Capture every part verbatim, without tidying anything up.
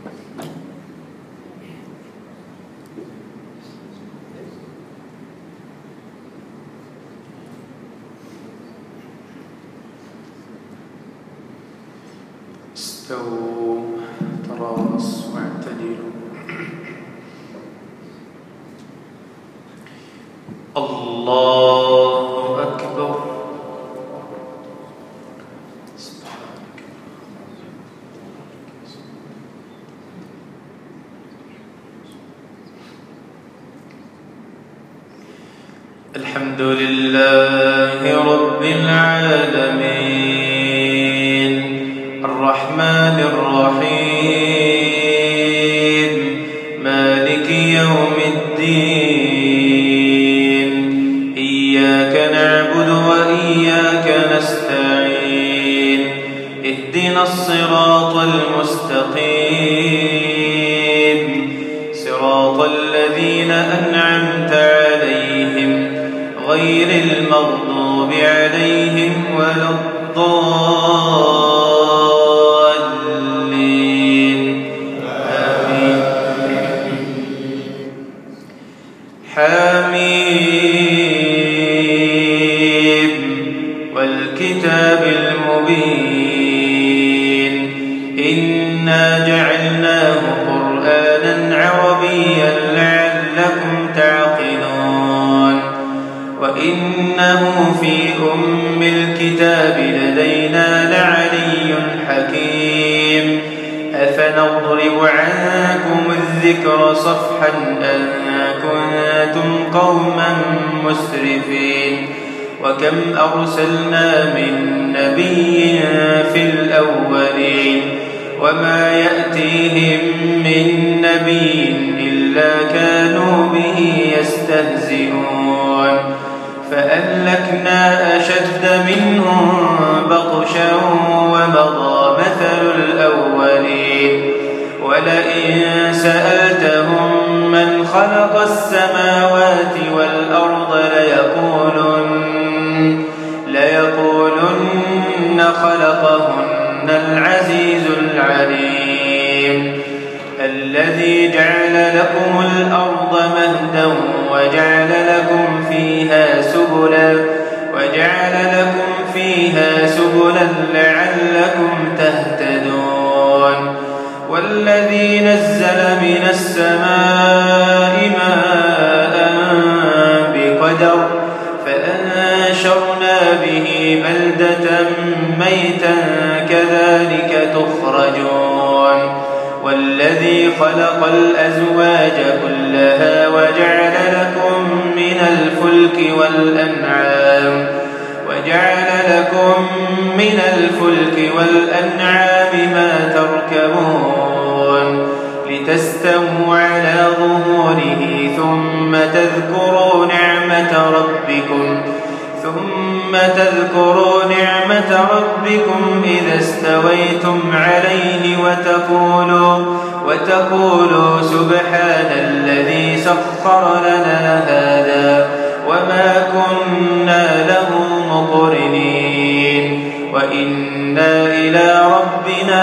استووا تراصوا واعتدلوا. الله أكبر. الحمد لله رب العالمين الرحمن الرحيم مالك يوم الدين إياك نعبد وإياك نستعين اهدنا الصراط المستقيم صراط الذين أنعمت عليهم غير المغضوب عليهم ولا الضالين آمين. حميم والكتاب المبين إنا جعلناه قرآنا عربيا لعلكم تعقلون وإنه في أم الكتاب لدينا لعلي حكيم أفنضرب عنكم الذكر صفحا أن كنتم قوما مسرفين وكم أرسلنا من نبي في الأولين وما يأتيهم من نبي إلا كانوا به يستهزئون فأهلكنا أشد منهم بطشا ومضى مثل الأولين ولئن سألتهم من خلق السماوات والأرض ليقولن ليقولن خلقهن العزيز العليم الذي جعل لكم الأرض مهدا وجعل لكم فيها سبلا وجعل لكم فيها سبلا لعلكم تهتدون والذي نزل من السماء ماء بقدر فأنشرنا به بلدة ميتا كذلك تخرجون والذي خلق الأزواج كلها وجعل لكم من الفلك والأنعام وجعل لكم من الفلك والأنعام ما تركبون لتستووا على ظهوره ثم تذكروا نعمة ربكم ثم تذكروا نعمة ربكم إذا استويتم عليه وتقولوا وتقولوا سبحان الذي سخر لنا هذا وما كنا له مقرنين وإنا إلى ربنا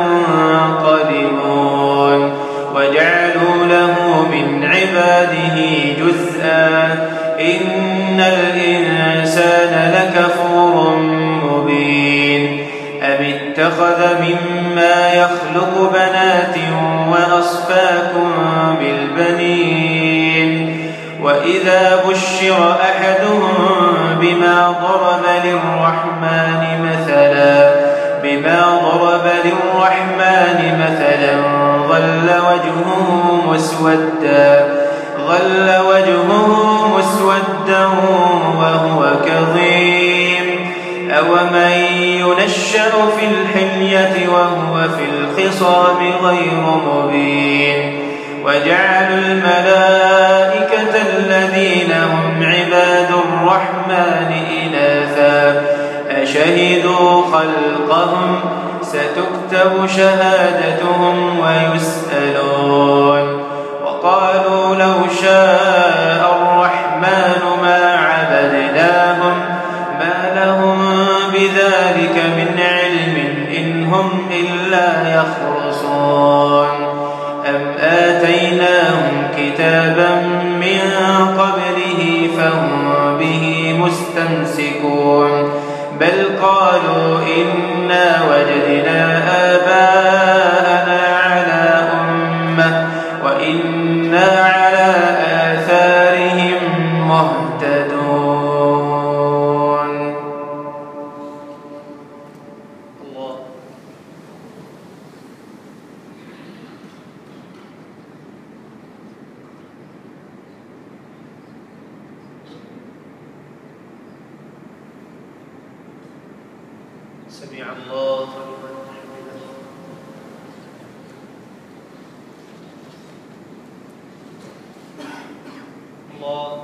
لمنقلبون وجعلوا له من عباده جزءا إن الإنسان لكفور مبين أم اتخذ مما يخلق بنات وأصفاكم بالبنين وإذا بشر أحدهم بما ضرب للرحمن مثلا بما ضرب للرحمن مثلا ظل وجهه مسودا ظل وجهه مسودا وهو كظيم أومن ينشأ في الحلية وهو في الخصام غير مبين وجعلوا الملائكة الذين هم عباد الرحمن إناثا أشهدوا خلقهم ستكتب شهادتهم ويسألون وقالوا لو شاء الرحمن ما عبدناهم ما لهم بذلك من علم إن هم إلا يخرصون آتيناهم كتابا من قبله فهم به مستمسكون بل قالوا إنا وجدنا آباءنا على أمة وإنا على آثارهم مهتدون. الله. سمع الله لمن حمده. الله.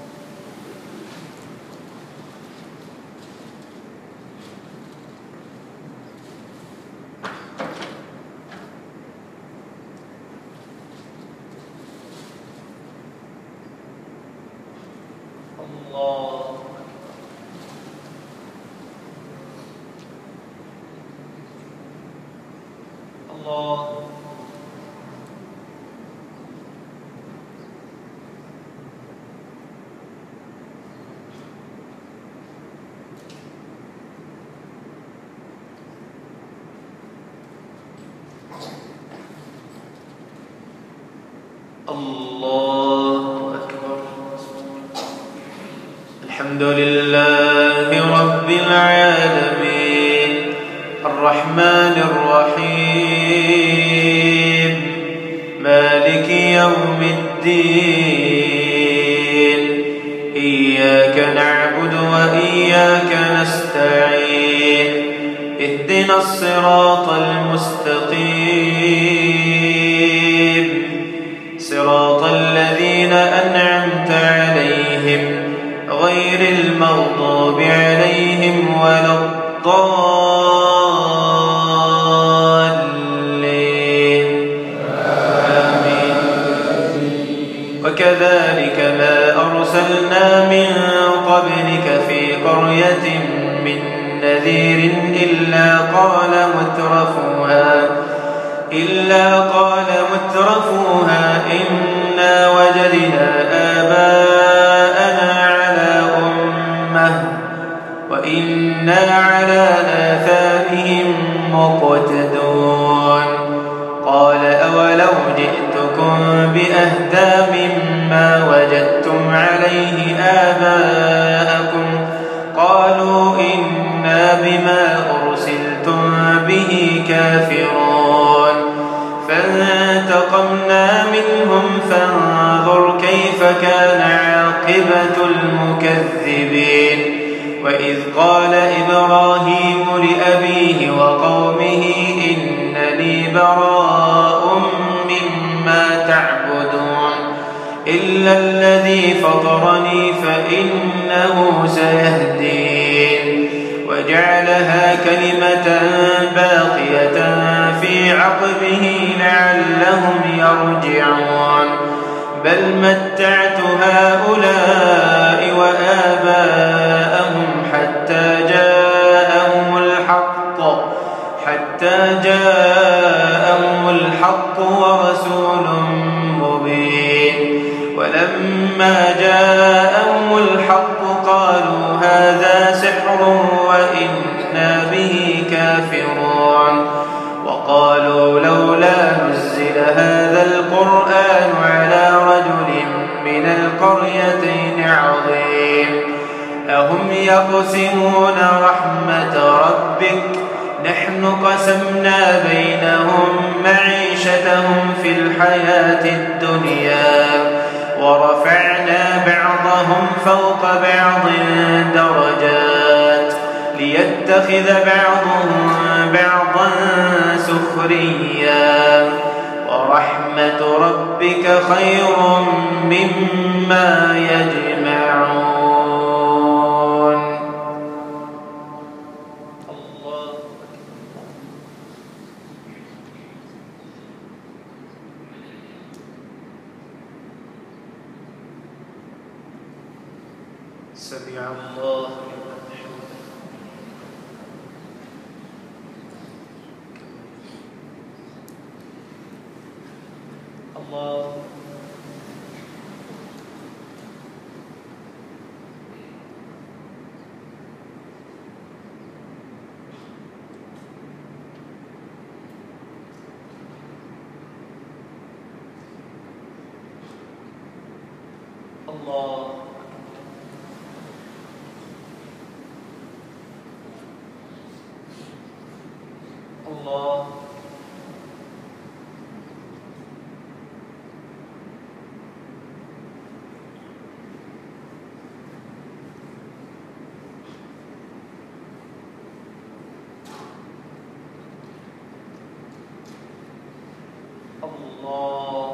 الله. الله. الله أكبر. الحمد لله رب العالمين الرحمن الرحيم مالك يوم الدين إياك نعبد وإياك نستعين اهدنا الصراط المستقيم صراط الذين أنعمت عليهم غير المغضوب عليهم ولا الضالين آمين. وكذلك ما أرسلنا من قبلك في قرية من نذير إلا قال مترفوها إلا قال مترفوها إنا وجدنا آباءنا على أمة وإنا على آثارهم مقتدون قال أولو جئتكم بأهدى مما وجدتم عليه آباءكم قالوا إنا بما أرسلتم به كافرون فانتقمنا منهم فانظر كيف كان عاقبة المكذبين وإذ قال إبراهيم لأبيه وقومه إنني براء مما تعبدون إلا الذي فطرني فإنه سيهدين وجعلها كلمة باقية في عقبه لعلهم يرجعون بل متعت هؤلاء وآباءهم حتى جاءهم الحق حتى جاءهم الحق ورسول مبين ولما جاءهم الحق قالوا هذا سحر وإنا به كافرون وقالوا لولا نزل هذا القرآن على رجل من القريتين عظيم أهم يقسمون رحمة ربك نحن قسمنا بينهم معيشتهم في الحياة الدنيا ورفعنا بعضهم فوق بعض درجات ليتخذ بعضهم بعضا سخريا ورحمة ربك خير مما يجمعون. الله. سمع الله لمن حمده. الله. الله الله الله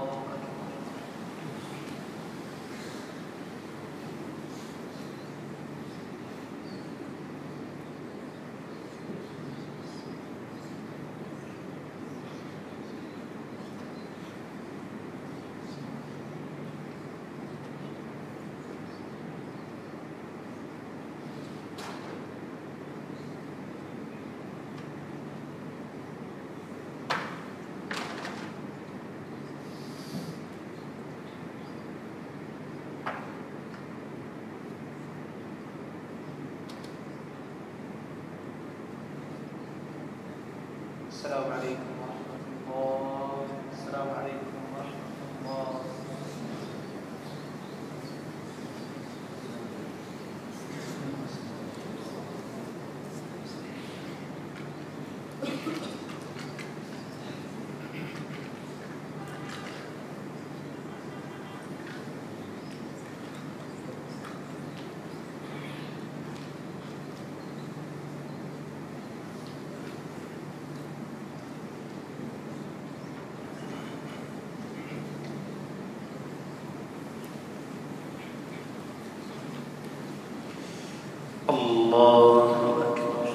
السلام عليكم ورحمة الله. السلام عليكم ورحمة الله. الله أكبر.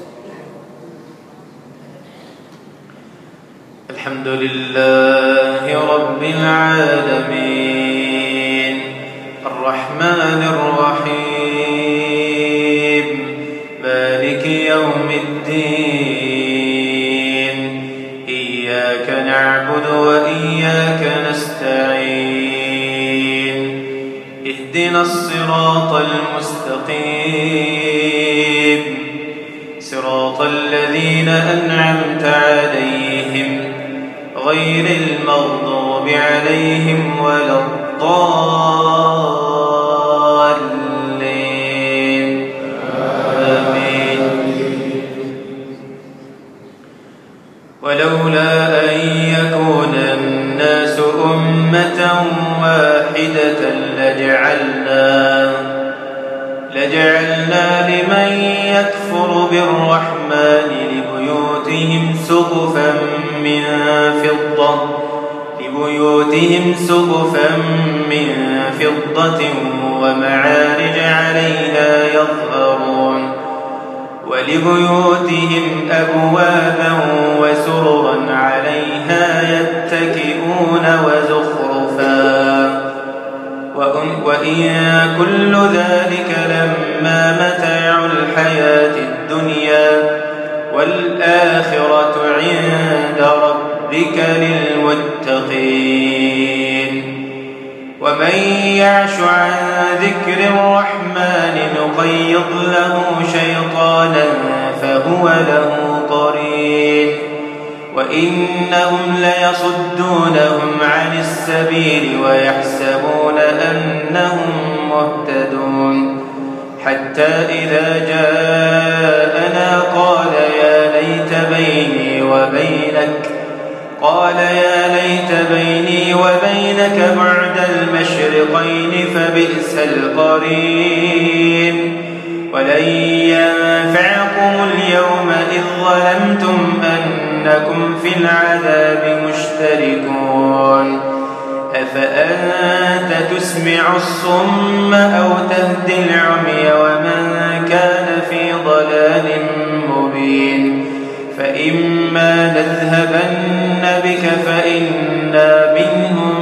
الحمد لله رب العالمين الرحمن الرحيم مالك يوم الدين إياك نعبد وإياك نستعين اهدنا الصراط المستقيم صراط الذين أنعمت عليهم غير المغضوب عليهم ولا الضالين آمين. ولولا أن يكون الناس أمة واحدة لجعلنا لجعلنا لمن يكفر بالرحمن لبيوتهم سقفا من فضة لبيوتهم سقفا من فضة ومعارج عليها يظهرون ولبيوتهم أبوابا وسررا عليها يتكئون وزخرفا وإن كل ذلك لما متاع الحياة الدنيا والآخرة عند ربك للمتقين. ومن يعش عن ذكر الرحمن نقيض له شيطانا فهو له قرين وإنهم ليصدونهم عن السبيل ويحسبون أنهم مهتدون حتى إذا جاءنا قال يا ليت بيني وبينك قال يا ليت بيني وبينك بعد المشرقين فبئس القرين ولن ينفعكم اليوم إذ ظلمتم أنكم في العذاب مشتركون أفأنت تسمع الصم أو تهدي العمي ومن كان في ضلال مبين فإما نذهبن بك فإنا منهم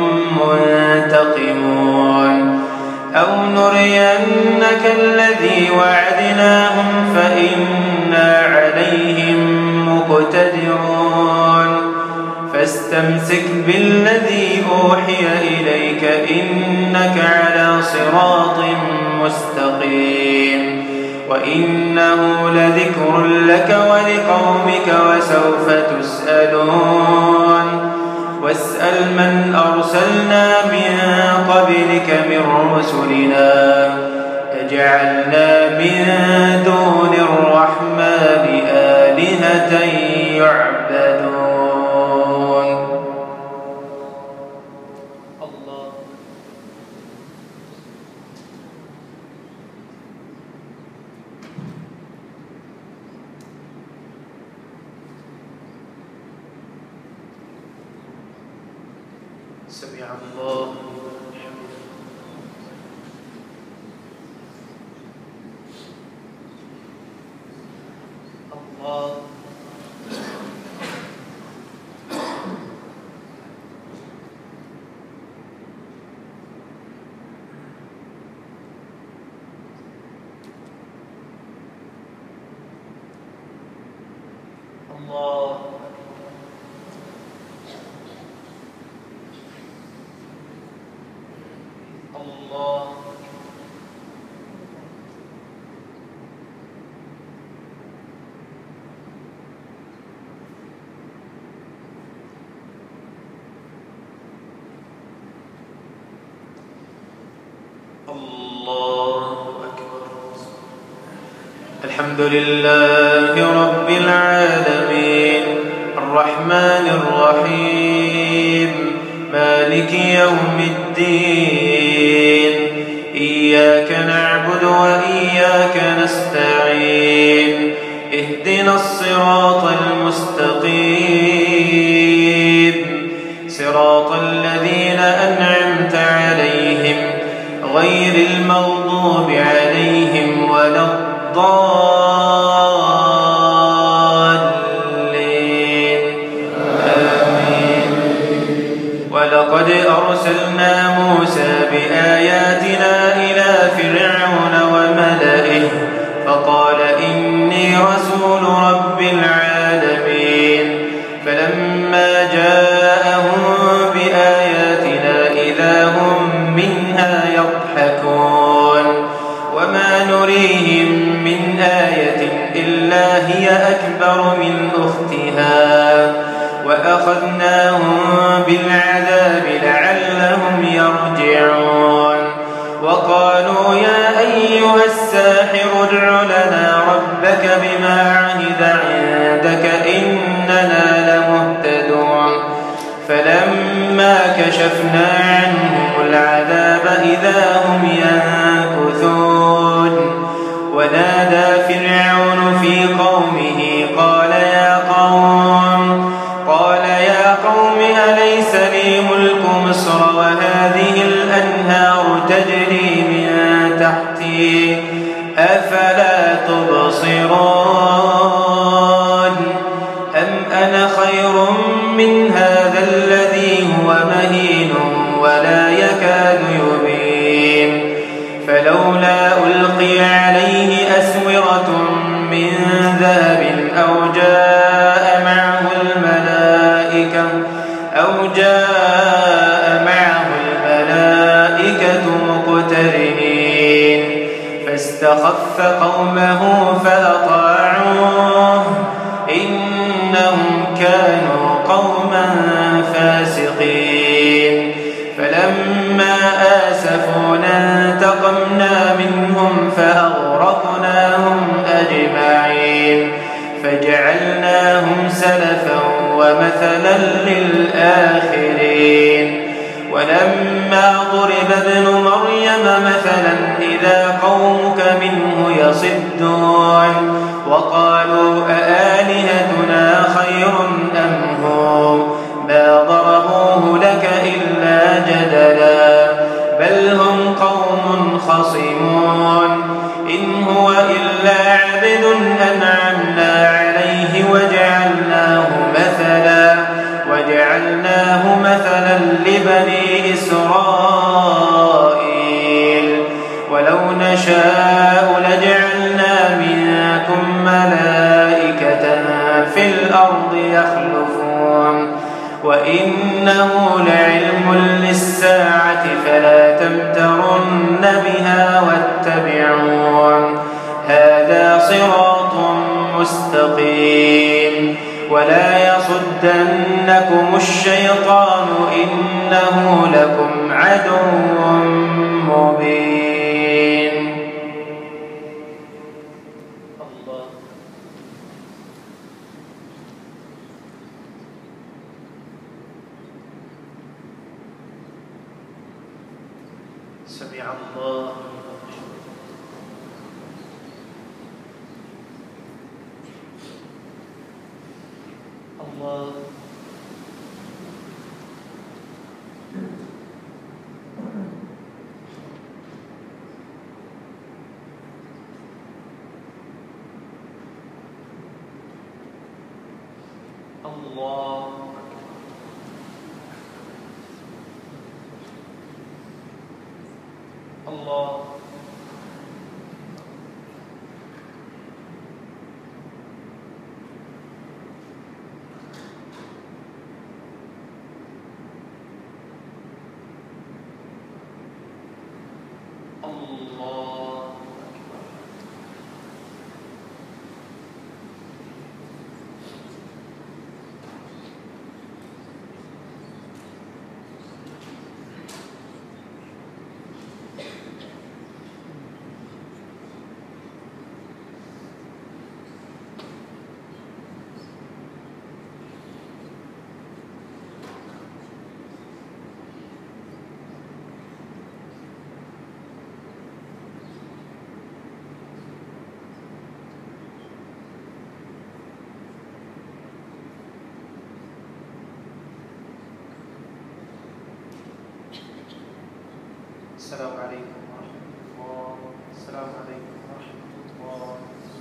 منتقمون أو نرينك الذي وعدناهم فإنا عليهم مقتدرون فاستمسك بالذي أوحي إليك إنك على صراط مستقيم وإنه لذكر لك ولقومك وسوف تسألون واسأل من أرسلنا من قبلك قبلك من رسلنا أجعلنا من دون الرحمن آلهة يعبدون. الله. سمع الله. الله. الله. الله. الله أكبر. الحمد لله رب العالمين الرحمن الرحيم مالك يوم الدين إياك نعبد وإياك نستعين اهدنا الصراط المستقيم صراط الذين أنعمت عليهم غير المغضوب عليهم ولا الضالين آمين. ولقد أرسلنا موسى بآياتنا إلى فرعون وملئه فقال إني رسول رب العالمين فلما جاءهم بآياتنا إذا هم منها يضحكون وما نريهم من آية إلا هي أكبر من أختها وأخذناهم بالعذاب لعلهم يرجعون وقالوا يا أيها الساحر ادع لنا ربك بما عهد عندك إننا لمهتدون فلما كشفنا عنهم العذاب إذا هم ينكثون ونادى فرعون في قومه قال يا قوم قال يا قوم أليس لي ملك مصر وهذه الأنهار تجري من تحتي أفلا تبصرون أم أنا خير من هذا الذي هو مهين ولا يكاد يبين فلولا ألقي عليه أسورة من ذهب أو جاء معه الملائكة أو جاء معه الملائكة مقترنين فاستخف قومه فأطاعوه إنهم كانوا قوما فاسقين فلما آسفونا انتقمنا منهم فأغرقناهم أجمعين فجعلناهم سلفا ومثلا للآخرين ولما ضرب ابن مريم مثلا إذا قومك منه يصدون وقالوا أآلهتنا خير أم هو ما ضربوه لك إلا جدلا بل هم قوم خصمون إن هو إلا عبد أنعمنا عليه وجعلناه مثلا وجعلناه مثلا لبني إسرائيل ولو نشاء لجعلنا منكم ملائكة في الأرض يخلفون وإنه لعلم للساعة فلا تمترن بها واتبعون هذا صراط مستقيم ولا يصدنكم الشيطان إنه لكم عدو مبين. الله. سمع الله. الله. الله. الله. الله. السلام عليكم ورحمة الله. السلام عليكم ورحمة الله.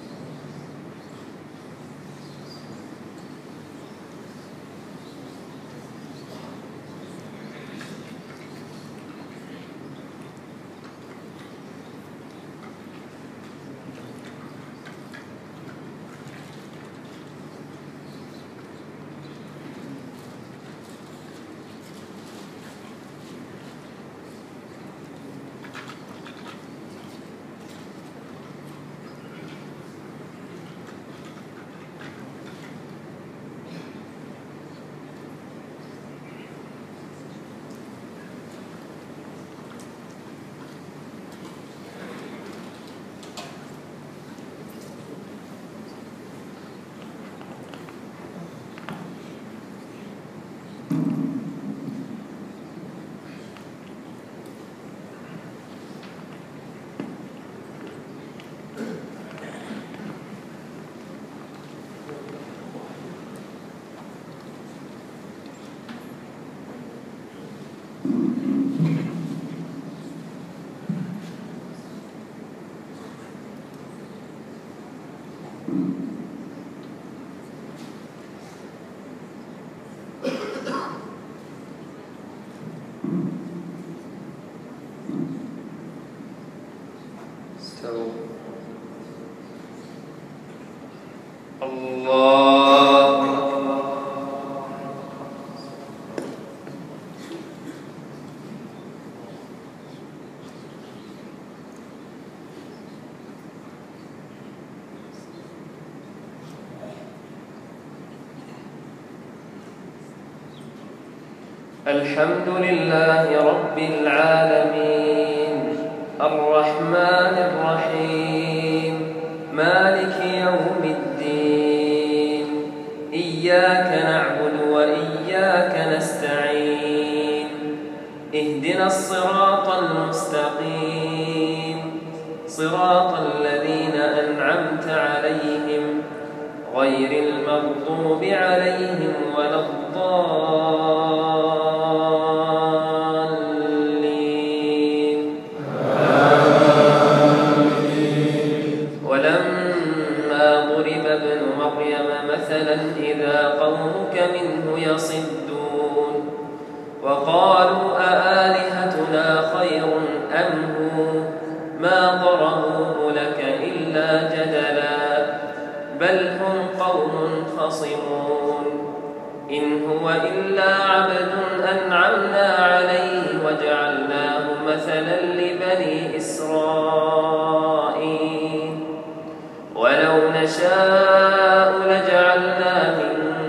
استووا. الله. الحمد لله رب العالمين الرحمن الرحيم مالك يوم الدين إياك نعبد وإياك نستعين اهدنا الصراط المستقيم صراط الذين أنعمت عليهم غير المغضوب عليهم ولا الضالين. ولما ضرب ابن مريم مثلا إذا قومك منه يصدون وقالوا أآلهتنا خير أم هو ما ضربوه لك إلا جدلا بل هم قوم خصمون إن هو إلا عبد أنعمنا عليه وجعلناه مثلا لبني إسرائيل ولو نشاء لجعلنا منكم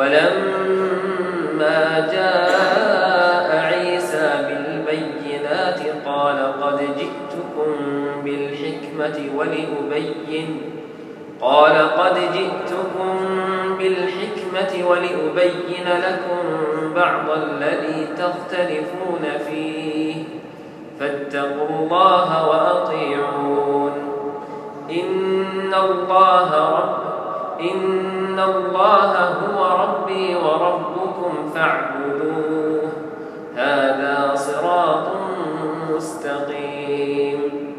ولما جاء عيسى بالبينات قال قد جئتكم بالحكمة ولأبين قال قد جئتكم بالحكمة ولأبين لكم بعض الذي تختلفون فيه فاتقوا الله وأطيعون إن الله رب إن الله هو ربي وربكم فاعبدوه هذا صراط مستقيم.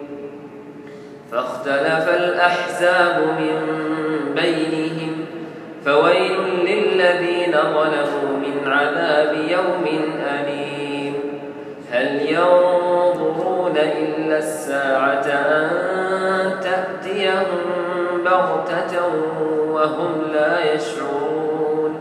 فاختلف الأحزاب من بينهم فويل للذين ظلموا من عذاب يوم أليم. هل ينظرون إلا الساعة أن تأتيهم بغتة وهم لا يشعرون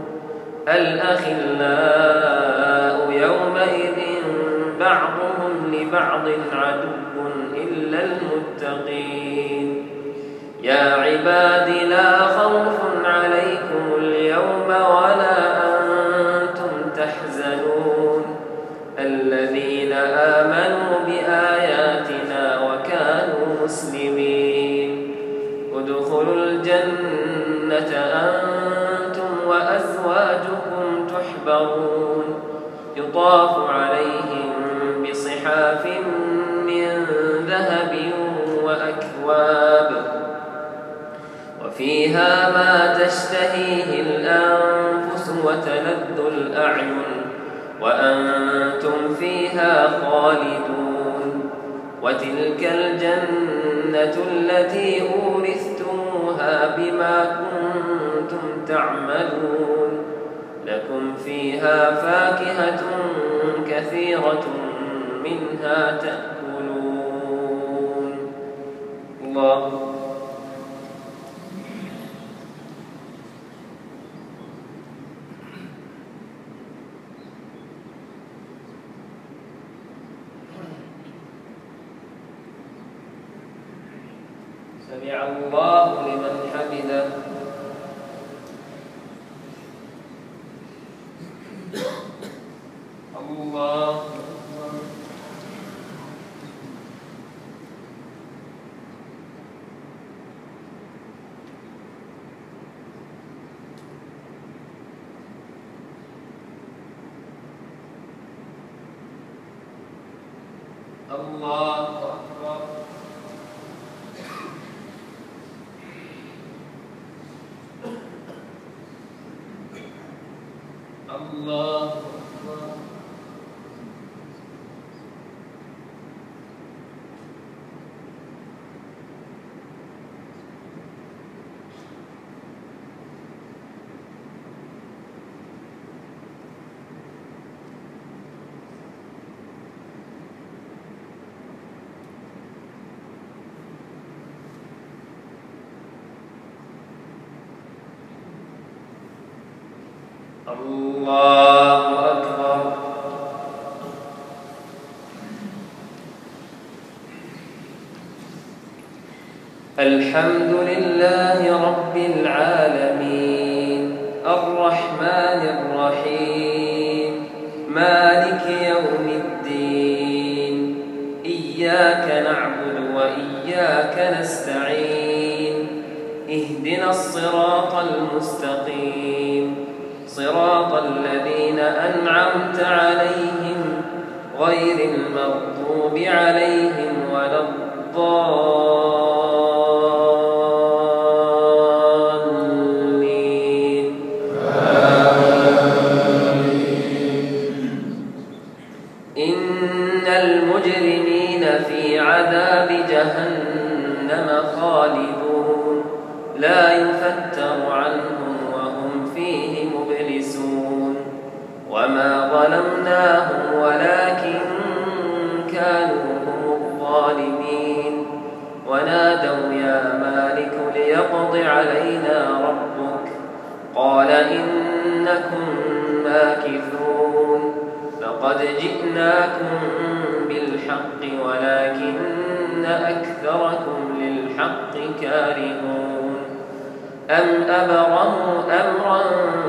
الأخلاء يومئذ بعضهم لبعض عدو إلا المتقين. يا عباد لا خوف عليكم اليوم ولا أنتم تحزنون الذين آمنوا بآياتنا وكانوا مسلمين ادخلوا الجنة أنتم وأزواجكم تحبرون يطاف عليهم بصحاف من ذهب وأكواب وفيها ما تشتهيه الأنفس وتلذ الأعين وأنتم فيها خالدون وتلك الجنة التي أورثتموها بما كنتم تعملون لكم فيها فاكهة كثيرة منها تأكلون. الله سمع الله لمن حمده. الله الله أكبر. الله أكبر. الله أكبر. الحمد لله رب العالمين الرحمن الرحيم مالك يوم الدين إياك نعبد وإياك نستعين اهدنا الصراط المستقيم صراط الذين أنعمت عليهم غير المغضوب عليهم ولا الضالين إن المجرمين في عذاب جهنم خالدون لا يفتر عنهم وهم فيه مبلسون وما ظلمناهم ولكن كانوا هم الظالمين ونادوا يا مالك ليقض علينا ربك قال إنكم ماكثون لقد جئناكم بالحق ولكن أكثركم للحق كارهون أم أبرموا أمرا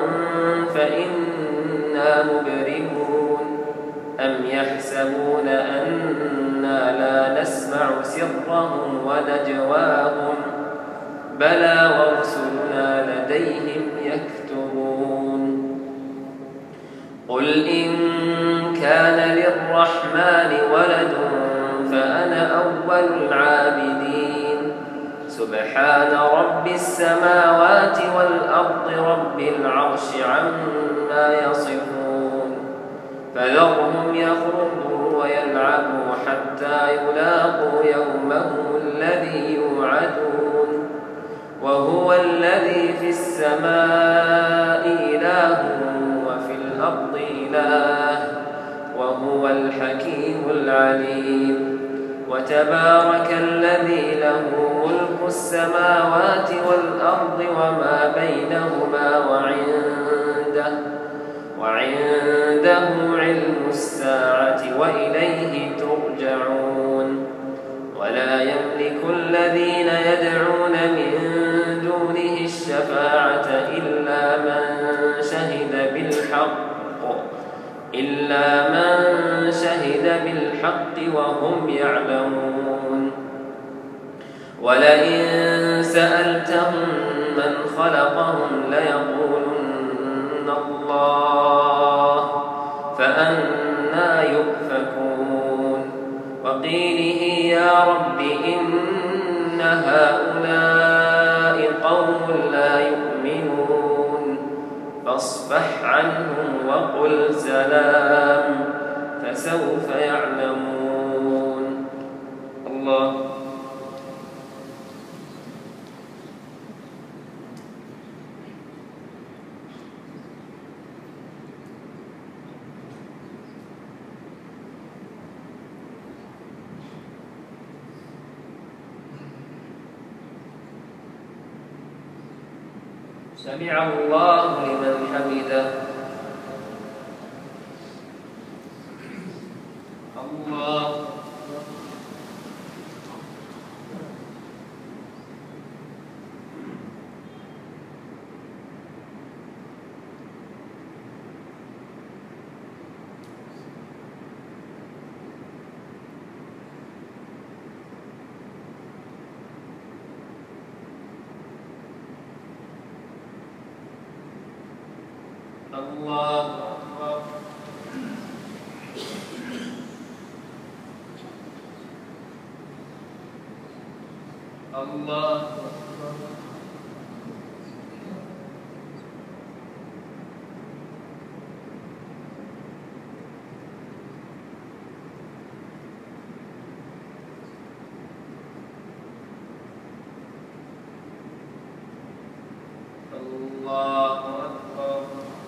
فإنا مبرمون أم يحسبون أنا لا نسمع سرهم ونجواهم بلى ورسلنا لديهم يكتبون قل إن كان للرحمن ولد فأنا أول العابدين سبحان رب السماوات والأرض رب العرش عما يصفون فذرهم يخرجوا ويلعبوا حتى يلاقوا يومهم الذي يوعدون وهو الذي في السماء إله وفي الأرض إله وهو الحكيم العليم وتبارك الذي له ملك السماوات والأرض وما بينهما وعنده وعنده علم الساعة وإليه ترجعون ولا يملك الذين يدعون من دونه الشفاعة إلا من شهد بالحق إلا من شهد بالحق وهم يعلمون ولئن سألتهم من خلقهم ليقولن الله فأنى يؤفكون وقيله يا رب إن هؤلاء قوم لا يؤمنون فاصفح عنهم وقل سلام فسوف يعلمون. الله سمع الله لمن حمده. الله الله أكبر. الله أكبر. الله أكبر.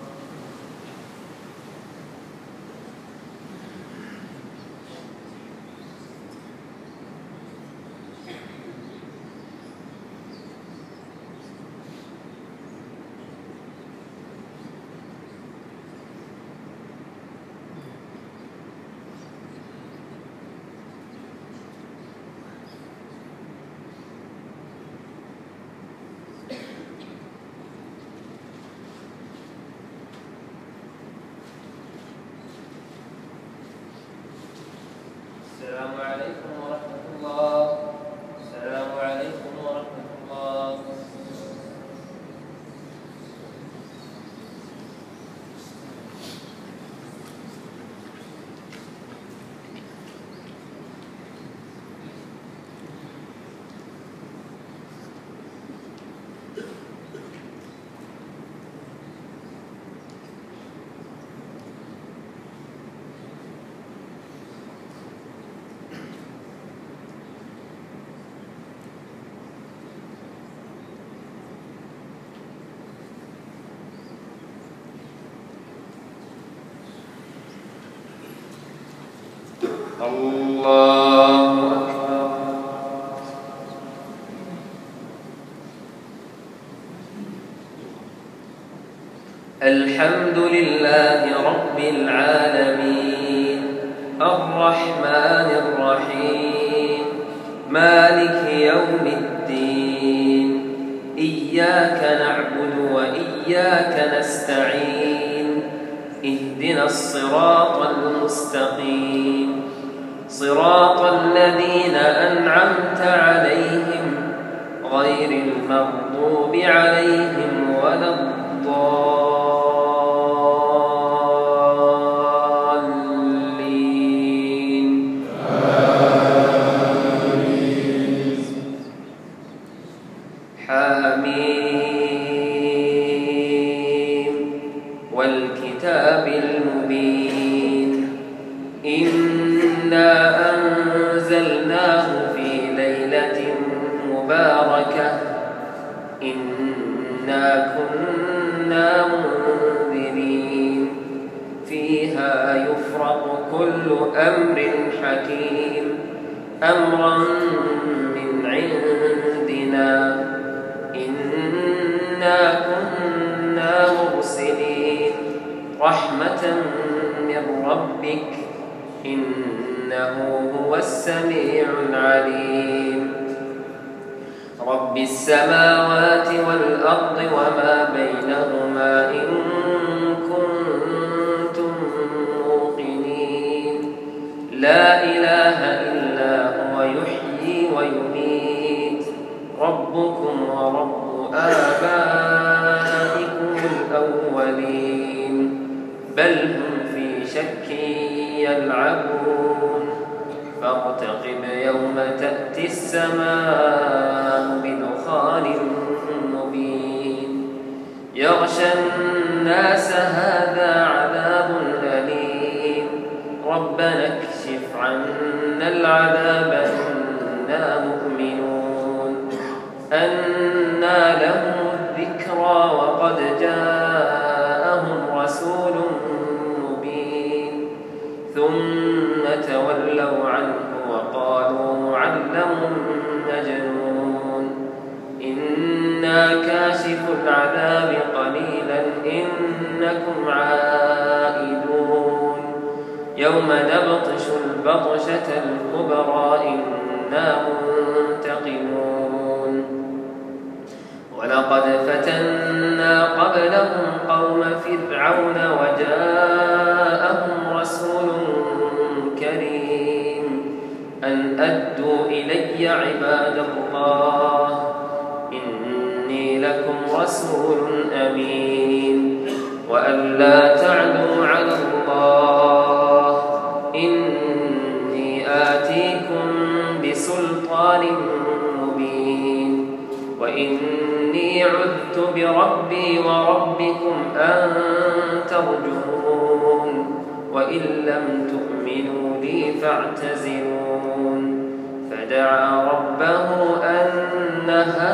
السلام عليكم ورحمة الله. السلام عليكم ورحمة الله. الله أكبر. الحمد لله رب العالمين الرحمن الرحيم مالك يوم الدين إياك نعبد وإياك نستعين اهدنا الصراط المستقيم صراط الذين أنعمت عليهم غير المغضوب عليهم ولا الضالين آمين. حميم والكتاب المبين إنا أنزلناه في ليلة مباركة إنا كنا منذرين فيها يفرق كل أمر حكيم أمرا من عندنا إنا كنا مرسلين رحمة من ربك إنه هو السميع العليم رب السماوات والأرض وما بينهما إن كنتم موقنين لا إله إلا هو يحيي ويميت ربكم ورب آبائكم الأولين بل هم في شك يلعبون فارتقب يوم تأتي السماء بدخان مبين يغشى الناس هذا عذاب أليم ربنا اكشف عنا العذاب إنا مؤمنون أنى لهم الذكرى وقد جاءهم رسول مبين ثم تولوا عنه وقالوا معلم مجنون إنا كاشف العذاب قليلا إنكم عائدون يوم نبطش البطشة الكبرى إنا منتقمون ولقد فتنا قبلهم قوم فرعون وجاءهم رسول كريم أن أدوا إلي عباد الله إني لكم رسول أمين وأن لا تعلوا على الله إني آتيكم بسلطان مبين وإني عذت بربي وربكم أن ترجمون وإن لم تؤمنوا لي فاعتزلون فدعا ربه أن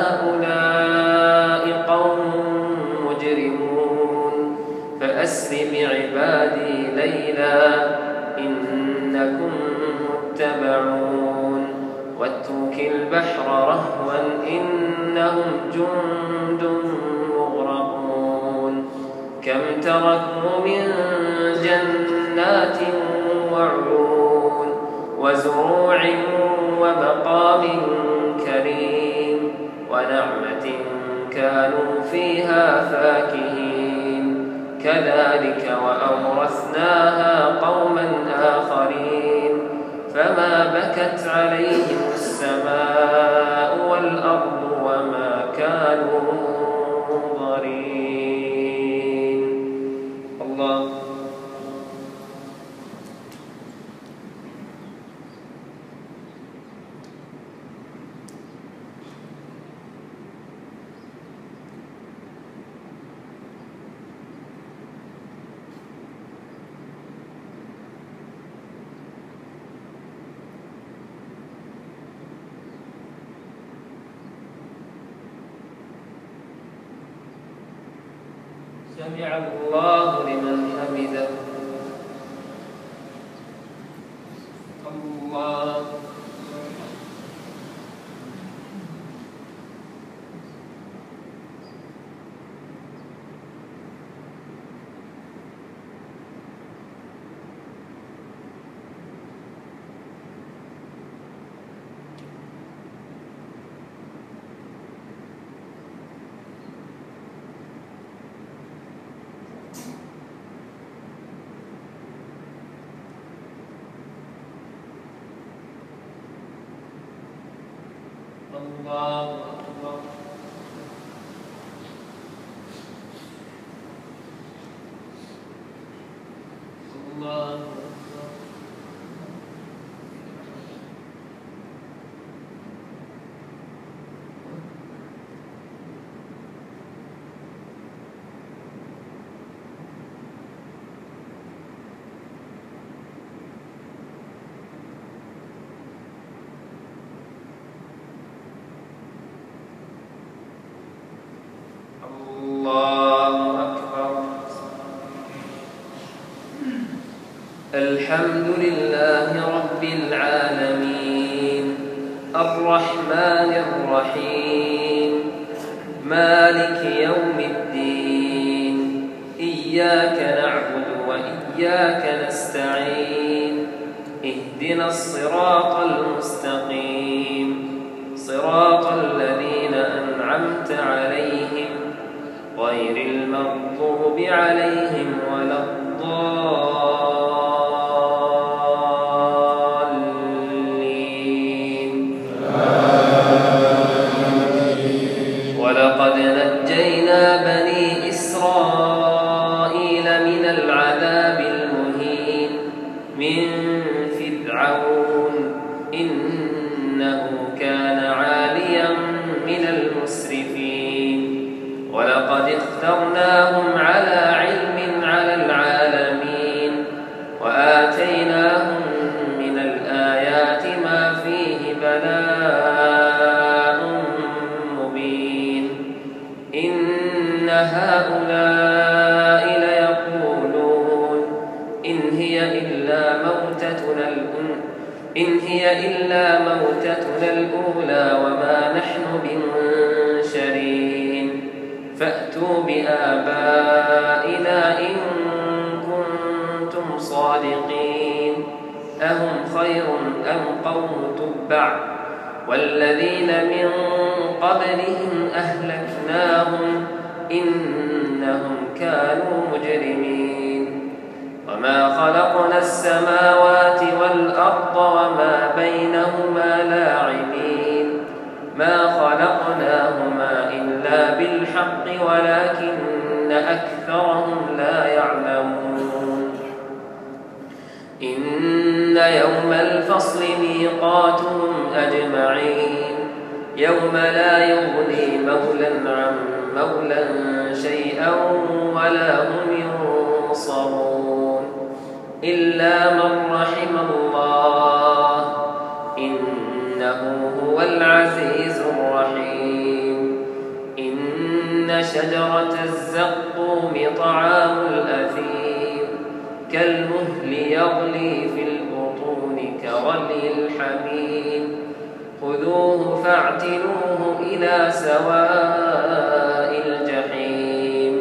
هؤلاء قوم مجرمون فأسر بعبادي ليلا إنكم متبعون واترك البحر رهوا إنهم جند مغرقون كم تركوا من جنات وعيون وزروع ومقام كريم ونعمة كانوا فيها فاكهين كذلك وأورثناها قوما آخرين فما بكت عليهم السماء والأرض وما كانوا منظرين الله سمع الله لمن حمده الله الله أكبر. الله أكبر. الحمد لله رب العالمين الرحمن الرحيم مالك يوم الدين إياك نعبد وإياك نستعين اهدنا الصراط المستقيم صراط الذين أنعمت عليهم غير المغضوب عليهم ولا الضالين. ولقد نجينا بني إسرائيل من العذاب المهين من فرعون إنه كان عاليا من المسرفين ولقد اخترناهم على علم على العالمين وآتيناهم من الآيات ما فيه بلاء مبين. إن هؤلاء ليقولون إن هي إلا موتتنا الأولى إن هي إلا موتتنا الأولى وما نحن بمنشرين فأتوا بآبائنا إن كنتم صادقين. أهم خير أم قوم تبع والذين من قبلهم أهلكناهم إنهم كانوا مجرمين. وما خلقنا السماوات والأرض وما بينهما لاعبين ما خلقناهما إلا بالحق ولكن أكثرهم لا يعلمون. إن يوم الفصل ميقاتهم أجمعين يوم لا يغني مولى عن مولى شيئا ولا هم ينصرون إلا من رحم الله إنه هو العزيز الرحيم. إن شجرة الزقوم طعام الأثيم كالمهل يغلي في البطون كغلي الحميم خذوه فاعتلوه إلى سواء الجحيم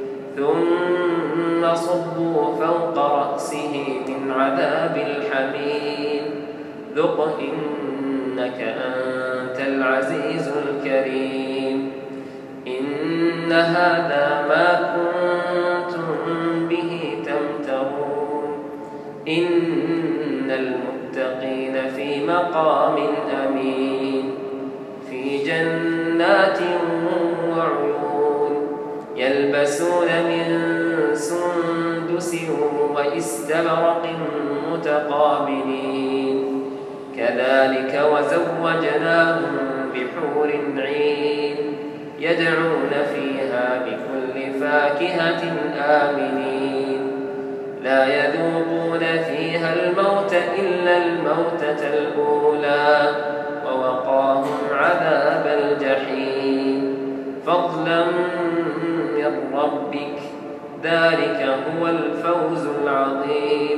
ثم صبوا فوق رأسه من عذاب الحميم ذق إنك أنت العزيز الكريم. إن هذا ما كنتم به تمترون إن المتقين في مقام أمين في جنات وعيون يلبسون من سندس وإستبرق متقابلين كذلك وزوجناهم بحور عين يدعون فيها بكل فاكهة آمنين لا يذوقون فيها الموت إلا الموتة الأولى ووقاهم عذاب الجحيم فضلا من ربك ذلك هو الفوز العظيم.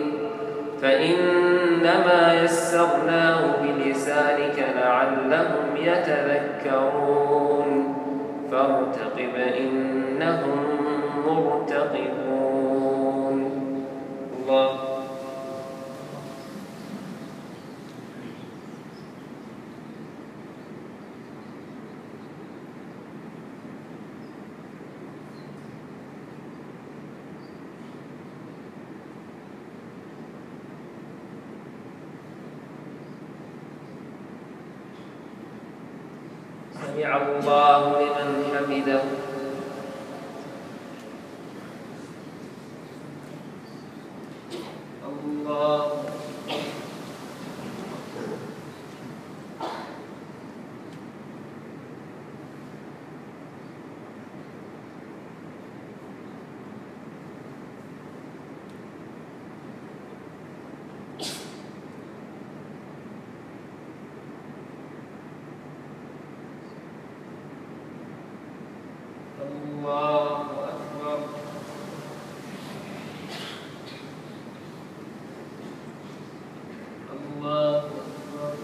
فإنما يسرناه بلسانك لعلهم يتذكرون فارتقب إنهم مرتقبون. الله سمع الله لمن حمده. الله الله أكبر. الله أكبر.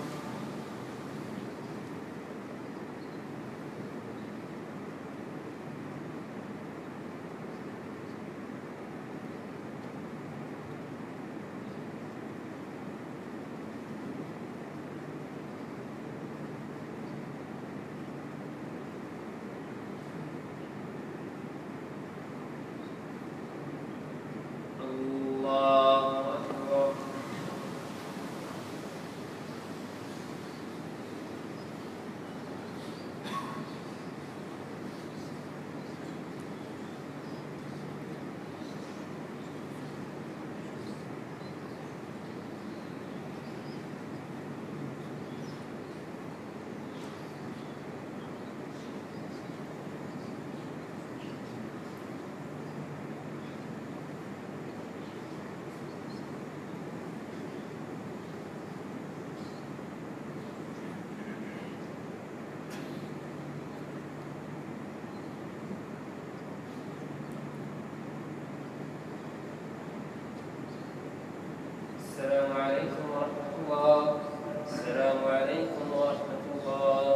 الله أكبر. السلام عليكم ورحمة الله. السلام عليكم ورحمة الله.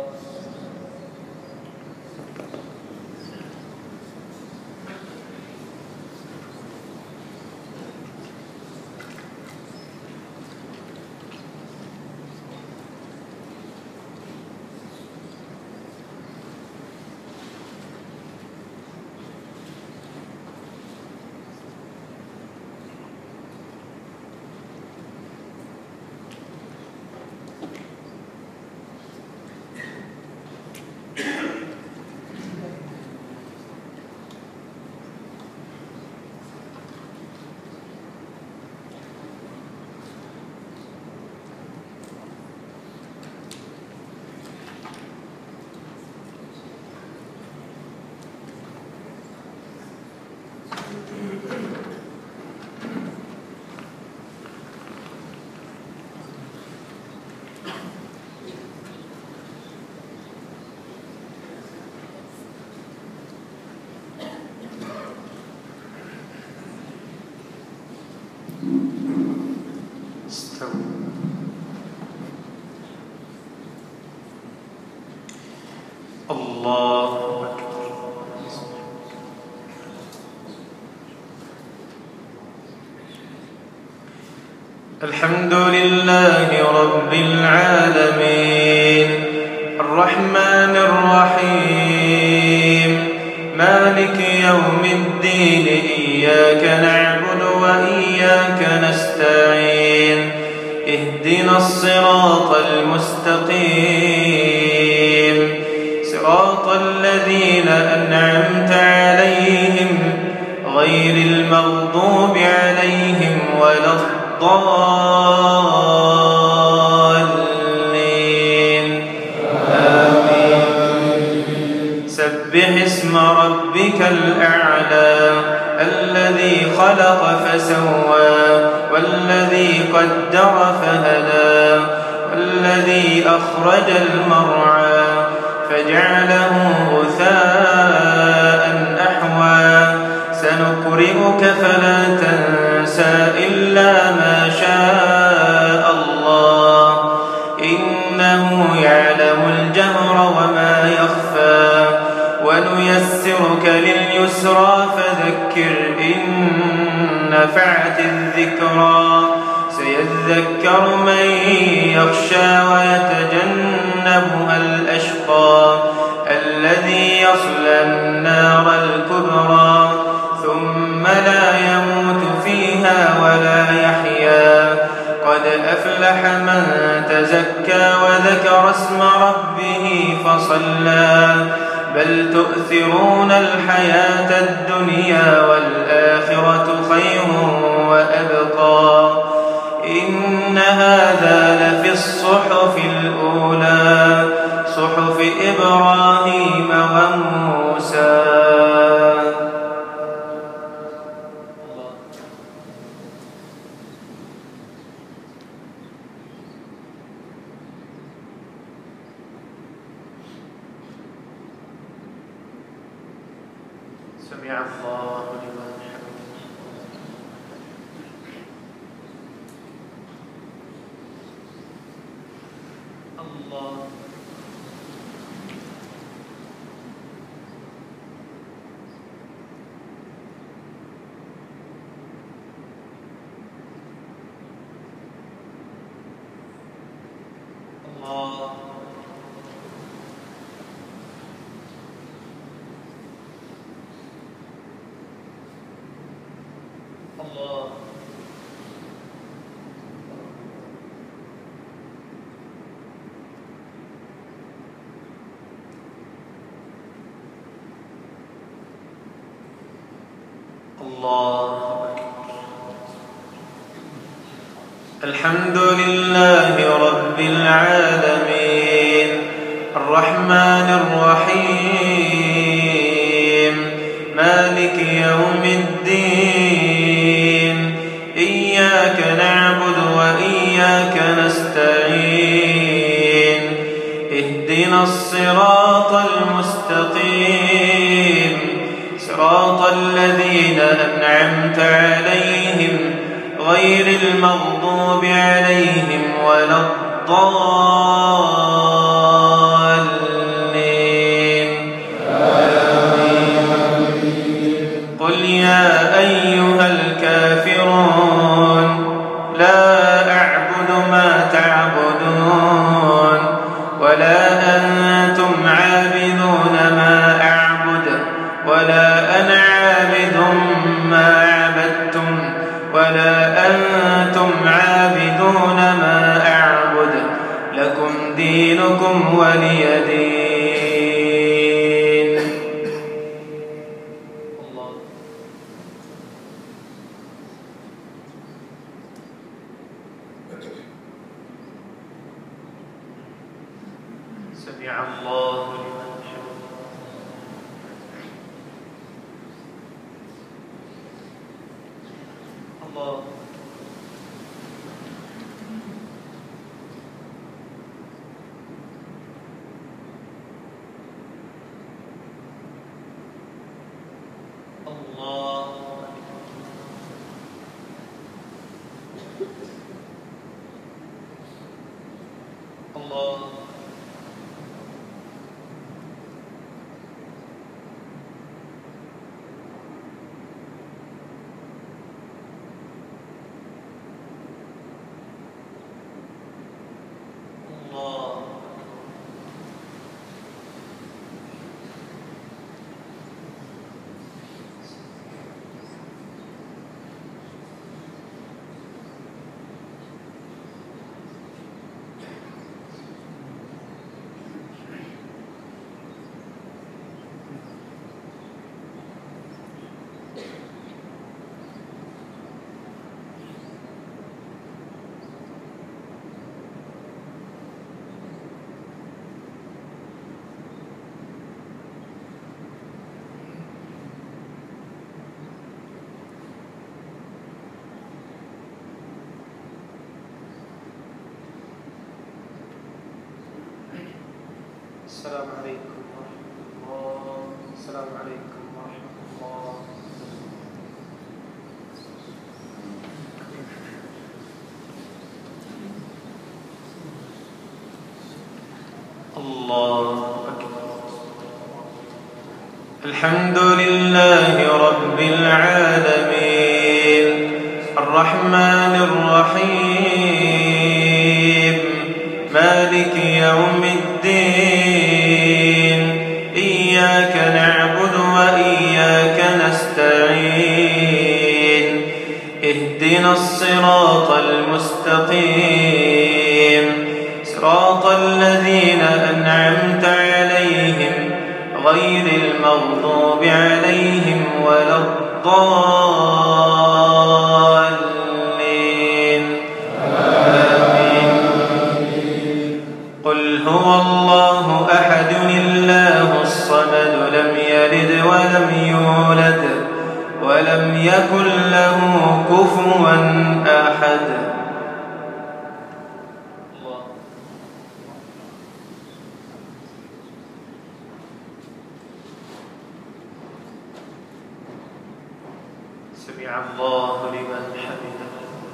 الله أكبر. الحمد لله رب العالمين الرحمن الرحيم مالك يوم الدين إياك نعبد وإياك نستعين اهدنا الصراط المستقيم صراط الذين أنعمت عليهم غير المغضوب عليهم ولا الضالين آمين. سبح اسم ربك الأعلى الذي خلق فسوى والذي قدر فهدى والذي أخرج المرعى فجعله غثاء أحوى سنقرئك فلا تنسى إلا ما شاء الله إنه يعلم الجهر وما يخفى ونيسرك لليسرى فذكر إن نفعت الذكرى سيذكر من يخشى ويتجنبها الأشقى الذي يصلى النار الكبرى ثم لا يموت فيها ولا يحيا قد أفلح من تزكى وذكر اسم ربه فصلى بل تؤثرون الحياة الدنيا والآخرة خير وأبقى إن هذا لفي الصحف الأولى صحف إبراهيم وموسى. سمع الله لمن حمده. الله الله الله الله أكبر. الحمد لله رب العالمين الرحمن الرحيم مالك يوم الدين إياك نعبد وإياك نستعين اهدنا الصراط المستقيم صراط الذين أنعمت عليهم غير المغضوب عليهم ولا الضالين آمين. قل يا أيها الكافرون لا أعبد ما تعبدون ولا أنتم عابدون ما أعبد ولا أنا عابد ما عبدتم ولا أنتم عابدون ما أعبد لكم دينكم ولي دين. الله سمع الله لمن حمده. الله الله الله الله السلام عليكم ورحمة الله. السلام عليكم ورحمة الله. الله أكبر. الحمد لله رب العالمين الرحمن الرحيم مالك يوم الدين إياك نعبد وإياك نستعين اهدنا الصراط المستقيم صراط الذين أنعمت عليهم المغضوب عليهم ولا الضالين آمين. قل هو الله أحد الله الصمد لم يلد ولم يولد ولم يكن له كفوا أحد. سمع الله لمن حمده.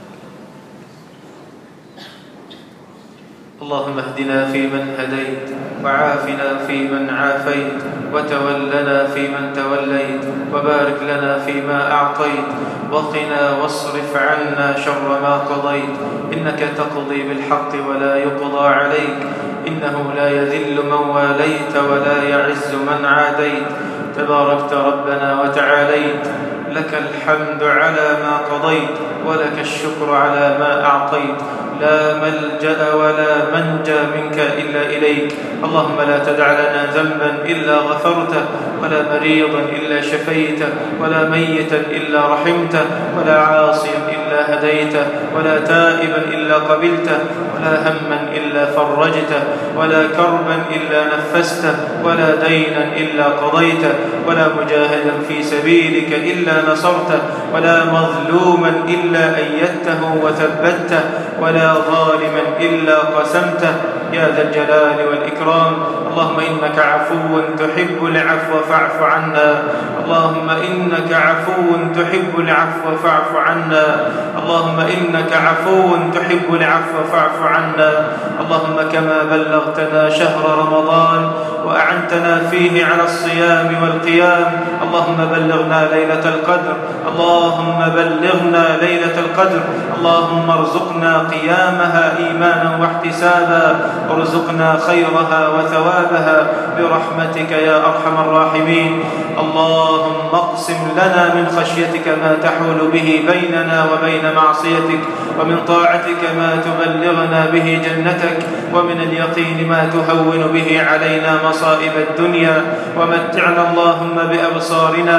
اللهم اهدنا فيمن هديت وعافنا فيمن عافيت وتولنا فيمن توليت وبارك لنا فيما أعطيت وقنا واصرف عنا شر ما قضيت إنك تقضي بالحق ولا يقضى عليك إنه لا يذل من واليت ولا يعز من عاديت تباركت ربنا وتعاليت لك الحمد على ما قضيت ولك الشكر على ما أعطيت لا ملجأ ولا منجى منك إلا إليك. اللهم لا تدع لنا ذنبا إلا غفرته ولا مريضا إلا شفيته ولا ميتا إلا رحمته ولا عاصيا إلا هديته ولا تائبا إلا قبلته ولا هما إلا فرجته ولا كربا إلا نفسته ولا دينا إلا قضيته ولا مجاهدا في سبيلك إلا نصرته ولا مظلوما إلا أيدته وثبته ولا ظالما إلا قسمته يا ذا الجلال والإكرام. اللهم إنك عفو تحب العفو فاعف عنا. اللهم إنك عفو تحب العفو فاعف عنا. اللهم إنك عفو تحب العفو فاعف عنا. اللهم كما بلغتنا شهر رمضان وأعنتنا فيه على الصيام والقيام اللهم بلغنا ليلة القدر. اللهم بلغنا ليلة القدر. اللهم ارزقنا قيامها إيمانا واحتسابا وارزقنا خيرها وثوابها برحمتك يا أرحم الراحمين. اللهم اقسم لنا من خشيتك ما تحول به بيننا وبين معصيتك ومن طاعتك ما تبلغنا به جنتك ومن اليقين ما تهون به علينا مصائب الدنيا ومتعنا اللهم بأبصارنا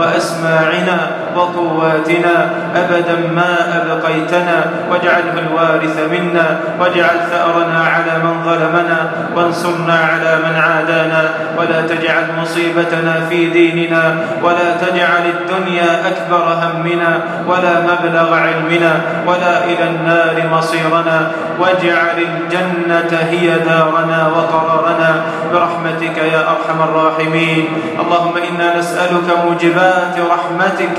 وأسماعنا وقواتنا أبدا ما أبقيتنا واجعله الوارث منا واجعل ثأرنا على من ظلمنا وانصرنا على من عادانا ولا تجعل مصيبتنا في ديننا ولا تجعل الدنيا أكبر همنا ولا مبلغ علمنا ولا إلى النار مصيرنا واجعل الجنة هي دارنا وقرارنا برحمتك يا أرحم الراحمين. اللهم إنا نسألك موجبات رحمتك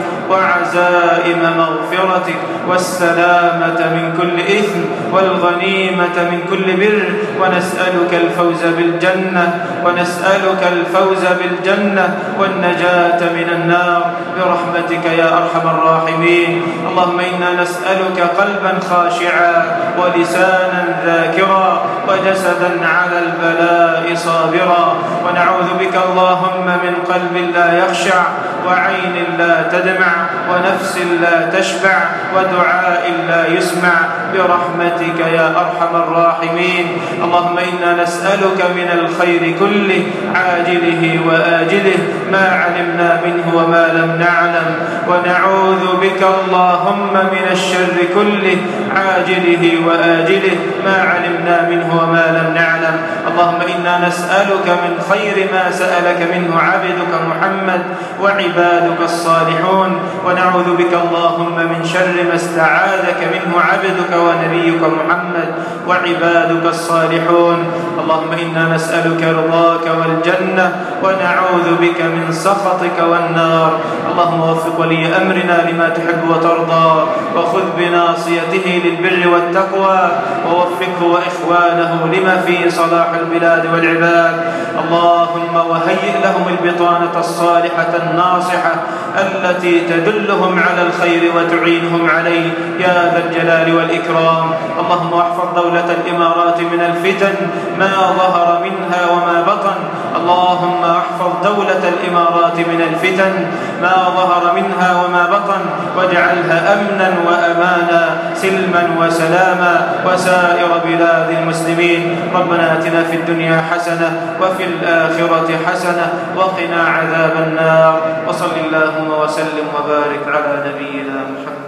وعزائم مغفرتك والسلامة من كل إثم والغنيمة من كل بر ونسألك الفوز بالجنة ونسألك الفوز بالجنة والنجاة من النار برحمتك يا أرحم الراحمين. اللهم إنا نسألك قلبا خاشعا ولسانا ذاكرا وجسدا على البلاء صابرا ونعوذ بك اللهم من قلب لا يخشع وعين لا تدمع ونفس لا تشبع ودعاء لا يسمع برحمتك يا أرحم الراحمين. اللهم إنا نسألك من الخير كله عاجله وآجله ما علمنا منه وما لم نعلم ونعوذ بك اللهم من الشر كله عاجله وآجله ما علمنا منه وما لم نعلم. اللهم إنا نسألك من خير ما سألك منه عبدك محمد وعبادك الصالحون ونعوذ بك اللهم من شر ما استعاذك منه عبدك ونبيك محمد وعبادك الصالحون. اللهم إنا نسألك رضاك والجنة ونعوذ بك من سخطك والنار. اللهم وفق ولي أمرنا لما تحب وترضى وخذ بناصيته للبر والتقوى ووفقه وإخوانه لما فيه صلاح البلاد والعباد. اللهم وهيئ لهم البطانة الصالحة الناصحة التي تدلهم على الخير وتعينهم عليه يا ذا الجلال والإكرام. اللهم احفظ دولة الإمارات من الفتن ما ظهر منها وما بطن. اللهم احفظ دولة الإمارات من الفتن ما ظهر منها وما بطن، واجعلها أمنا وأمانا سلما وسلاما وسائر بلاد المسلمين. ربنا آتنا في الدنيا حسنة وفي الآخرة حسنة وقنا عذاب النار. وصل اللهم وسلم وبارك على نبينا محمد.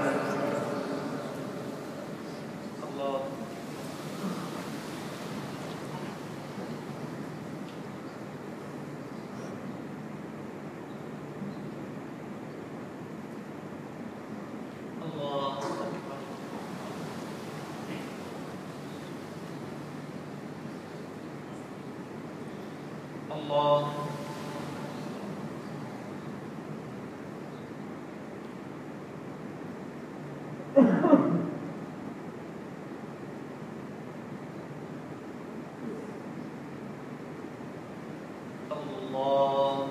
الله الله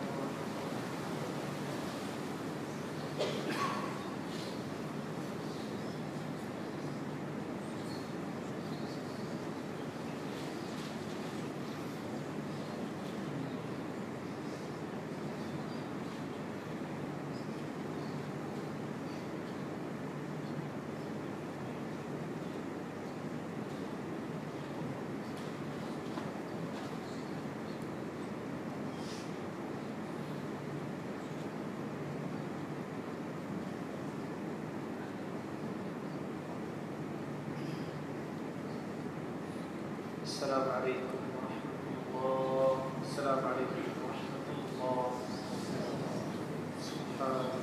السلام عليكم ورحمة الله. السلام عليكم ورحمة الله. سبحان الله.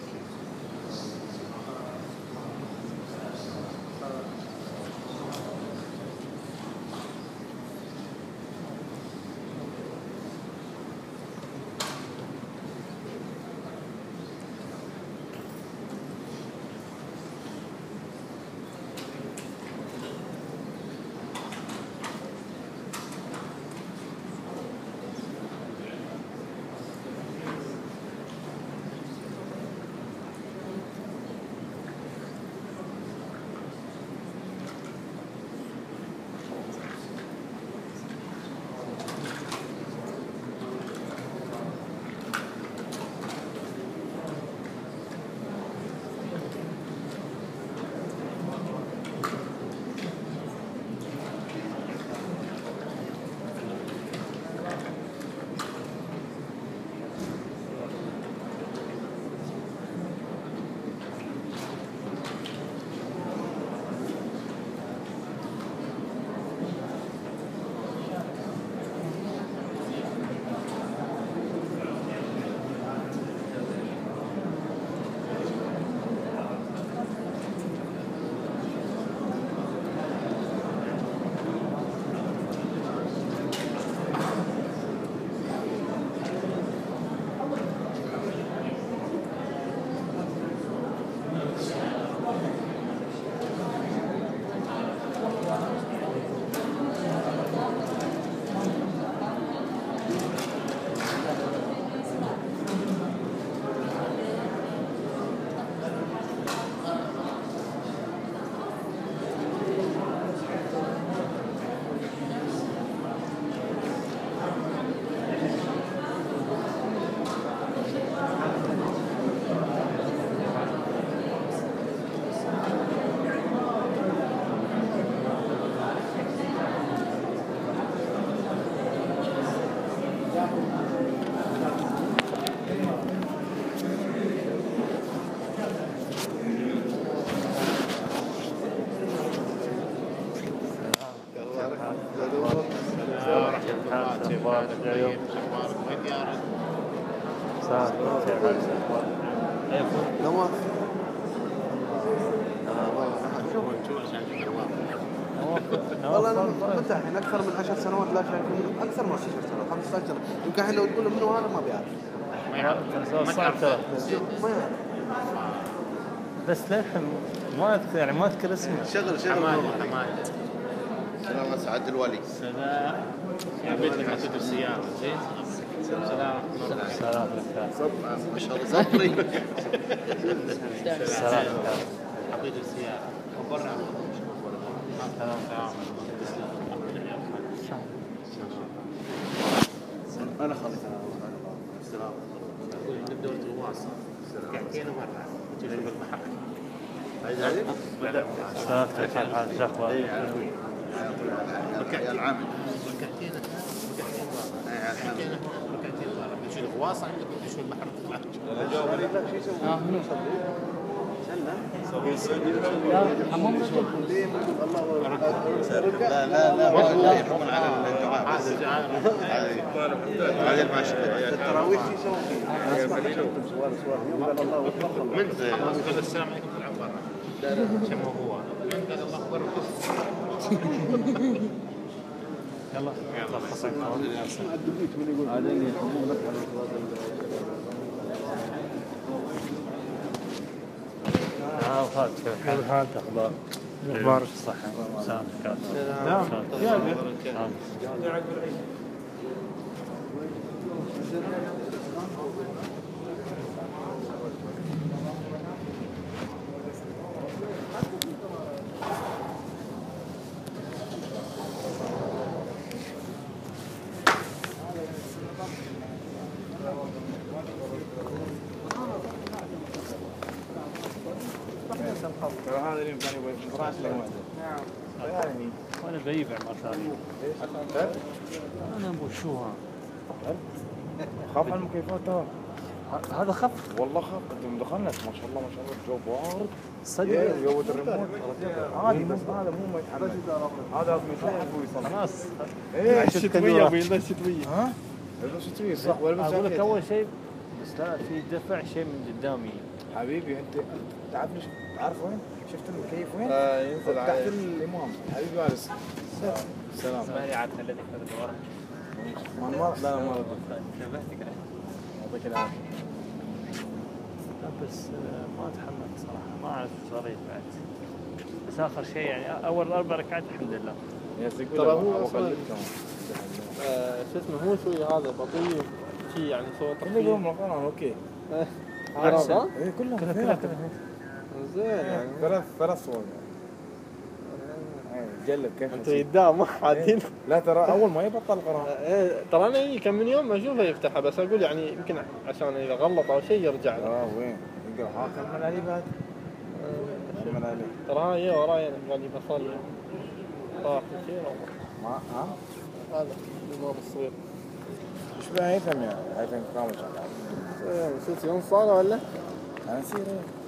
نواف والله انا متاحين اكثر من عشر سنوات لا شك، اكثر من عشر سنوات خمسة عشر سنه يمكن احنا لو تقول له منو هذا ما بيعرف. ما يعرف ما يعرف بس للحين ما اذكر يعني ما اذكر اسمه. شغل شغل حماد سلام سعد الولي. سلام حبيت لك عطيت السيارة زين. سلام سلام ما شاء الله صبري. سلام حطيت السيارة وبرع سلام انا خليت انا السلام اقول عندك دورة الغواصة ركعتين مرة تشوف البحر ركعتين العامل ركعتين ركعتين ركعتين مرة تشوف الغواصة عندك تشوف البحر تطلع لا لا لا والله يحكمون على الدعاء هذا الماشي التراويح شو يسوون فيه؟ سؤال سؤال قال الله اكبر من قال السلام عليكم طلع برا شموا هو من قال الله اكبر يلا يلا خصك هذا اللي يحكمون لك على ها وفات كيف حالك اخبار اخبارك الصحة سلامك نعم يا هذا اللي كان يبغى فراش له يعني وانا بيبع مثلا انا بوشوها خاف على المكيفات ترى هذا خف والله خاف انتم دخلنا ما شاء الله ما شاء الله الجو بارد صدق جو الريموت عادي بس هذا مو ما يتحمل هذا لازم يسحب ويصلح خلاص ايه الشتويه بيلبس الشتويه ها يلبس الشتويه صح ولا بس اقول لك اول شيء بس لا في دفع شيء من قدامي حبيبي انت تعرفني تعرف وين؟ شفت المكيف وين؟ اه ينزل تحت عليه الامام حبيبي وارث سلام ماني عارف الذي فرد ورا ما نمر لا ما نبهتك يعطيك العافيه بس ما اتحمل صراحه ما اعرف شو صاريت بعد بس اخر شيء يعني اول اربع ركعات الحمد لله ترى هو اصلا آه، شو اسمه هو شوي هذا بطيء شيء يعني صوت اللي يقوم القرآن اوكي عرب ها؟ ايه كلها كذا كلها كذا زين يعني ثلاث ثلاث صور يعني جلب كيف انت قدام حادين لا ترى اول ما يبطل القرآن ايه ترى انا كم من يوم اشوفه يفتحها بس اقول يعني يمكن عشان اذا غلط او شيء يرجع له اه وين يقرا ها كمل علي بعد كمل علي ترى ها هي وراي انا قاعد بصلي طاح كثير ما ها هذا الامام الصغير ايش بها هيثم يا هيثم كامل شغال ايه شو يوم صاله ولا؟ انا نسير